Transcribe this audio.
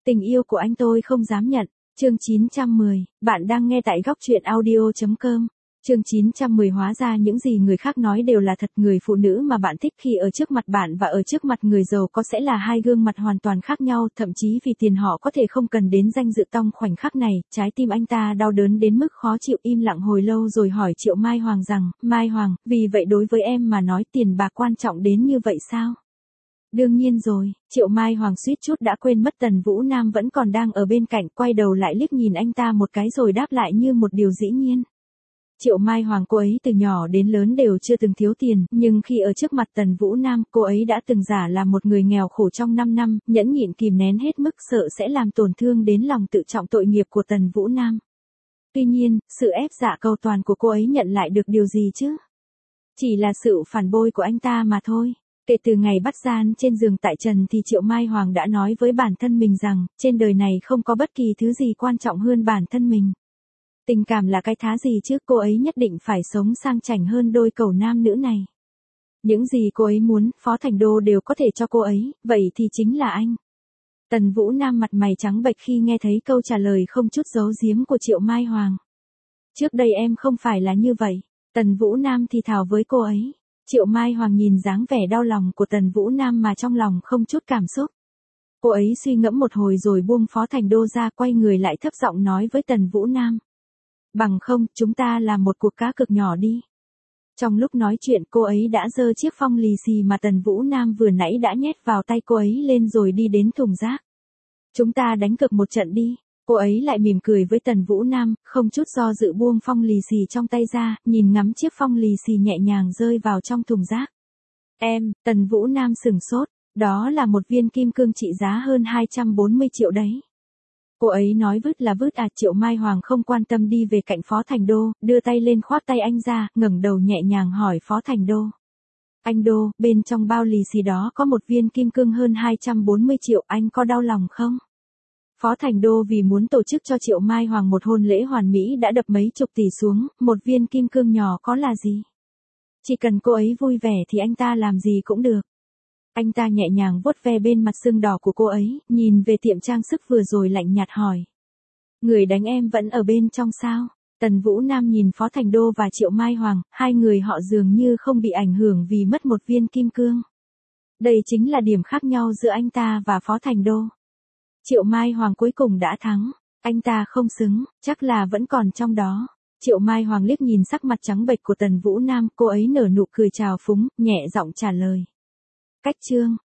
Tình yêu của anh tôi không dám nhận. Chương 910, bạn đang nghe tại góc truyện audio.com. Chương 910 hóa ra những gì người khác nói đều là thật. Người phụ nữ mà bạn thích khi ở trước mặt bạn và ở trước mặt người giàu có sẽ là hai gương mặt hoàn toàn khác nhau, thậm chí vì tiền họ có thể không cần đến danh dự. Trong khoảnh khắc này, trái tim anh ta đau đớn đến mức khó chịu, im lặng hồi lâu rồi hỏi Triệu Mai Hoàng rằng, Mai Hoàng, vì vậy đối với em mà nói tiền bạc quan trọng đến như vậy sao? Đương nhiên rồi, Triệu Mai Hoàng suýt chút đã quên mất Tần Vũ Nam vẫn còn đang ở bên cạnh, quay đầu lại liếc nhìn anh ta một cái rồi đáp lại như một điều dĩ nhiên. Triệu Mai Hoàng, cô ấy từ nhỏ đến lớn đều chưa từng thiếu tiền, nhưng khi ở trước mặt Tần Vũ Nam, cô ấy đã từng giả là một người nghèo khổ trong 5 năm, nhẫn nhịn kìm nén hết mức, sợ sẽ làm tổn thương đến lòng tự trọng tội nghiệp của Tần Vũ Nam. Tuy nhiên, sự ép dạ cầu toàn của cô ấy nhận lại được điều gì chứ? Chỉ là sự phản bội của anh ta mà thôi. Kể từ ngày bắt gian trên giường tại trần thì Triệu Mai Hoàng đã nói với bản thân mình rằng, trên đời này không có bất kỳ thứ gì quan trọng hơn bản thân mình. Tình cảm là cái thá gì chứ, cô ấy nhất định phải sống sang chảnh hơn đôi cẩu nam nữ này. Những gì cô ấy muốn, Phó Thành Đô đều có thể cho cô ấy, vậy thì chính là anh. Tần Vũ Nam mặt mày trắng bệch khi nghe thấy câu trả lời không chút giấu giếm của Triệu Mai Hoàng. Trước đây em không phải là như vậy, Tần Vũ Nam thì thào với cô ấy. Triệu Mai Hoàng nhìn dáng vẻ đau lòng của Tần Vũ Nam mà trong lòng không chút cảm xúc. Cô ấy suy ngẫm một hồi rồi buông Phó Thành Đô ra, quay người lại thấp giọng nói với Tần Vũ Nam. Bằng không, chúng ta làm một cuộc cá cược nhỏ đi. Trong lúc nói chuyện, cô ấy đã giơ chiếc phong lì xì mà Tần Vũ Nam vừa nãy đã nhét vào tay cô ấy lên rồi đi đến thùng rác. Chúng ta đánh cược một trận đi. Cô ấy lại mỉm cười với Tần Vũ Nam, không chút do dự buông phong lì xì trong tay ra, nhìn ngắm chiếc phong lì xì nhẹ nhàng rơi vào trong thùng rác. Em, Tần Vũ Nam sửng sốt, đó là một viên kim cương trị giá hơn 240 triệu đấy. Cô ấy nói vứt là vứt à? Triệu Mai Hoàng không quan tâm đi về cạnh Phó Thành Đô, đưa tay lên khoác tay anh ra, ngẩng đầu nhẹ nhàng hỏi Phó Thành Đô. Anh Đô, bên trong bao lì xì đó có một viên kim cương hơn 240 triệu, anh có đau lòng không? Phó Thành Đô vì muốn tổ chức cho Triệu Mai Hoàng một hôn lễ hoàn mỹ đã đập mấy chục tỷ xuống, một viên kim cương nhỏ có là gì? Chỉ cần cô ấy vui vẻ thì anh ta làm gì cũng được. Anh ta nhẹ nhàng vuốt ve bên mặt sưng đỏ của cô ấy, nhìn về tiệm trang sức vừa rồi lạnh nhạt hỏi. Người đánh em vẫn ở bên trong sao? Tần Vũ Nam nhìn Phó Thành Đô và Triệu Mai Hoàng, hai người họ dường như không bị ảnh hưởng vì mất một viên kim cương. Đây chính là điểm khác nhau giữa anh ta và Phó Thành Đô. Triệu Mai Hoàng cuối cùng đã thắng, anh ta không xứng, chắc là vẫn còn trong đó. Triệu Mai Hoàng liếc nhìn sắc mặt trắng bệch của Tần Vũ Nam, cô ấy nở nụ cười trào phúng, nhẹ giọng trả lời. Cách chương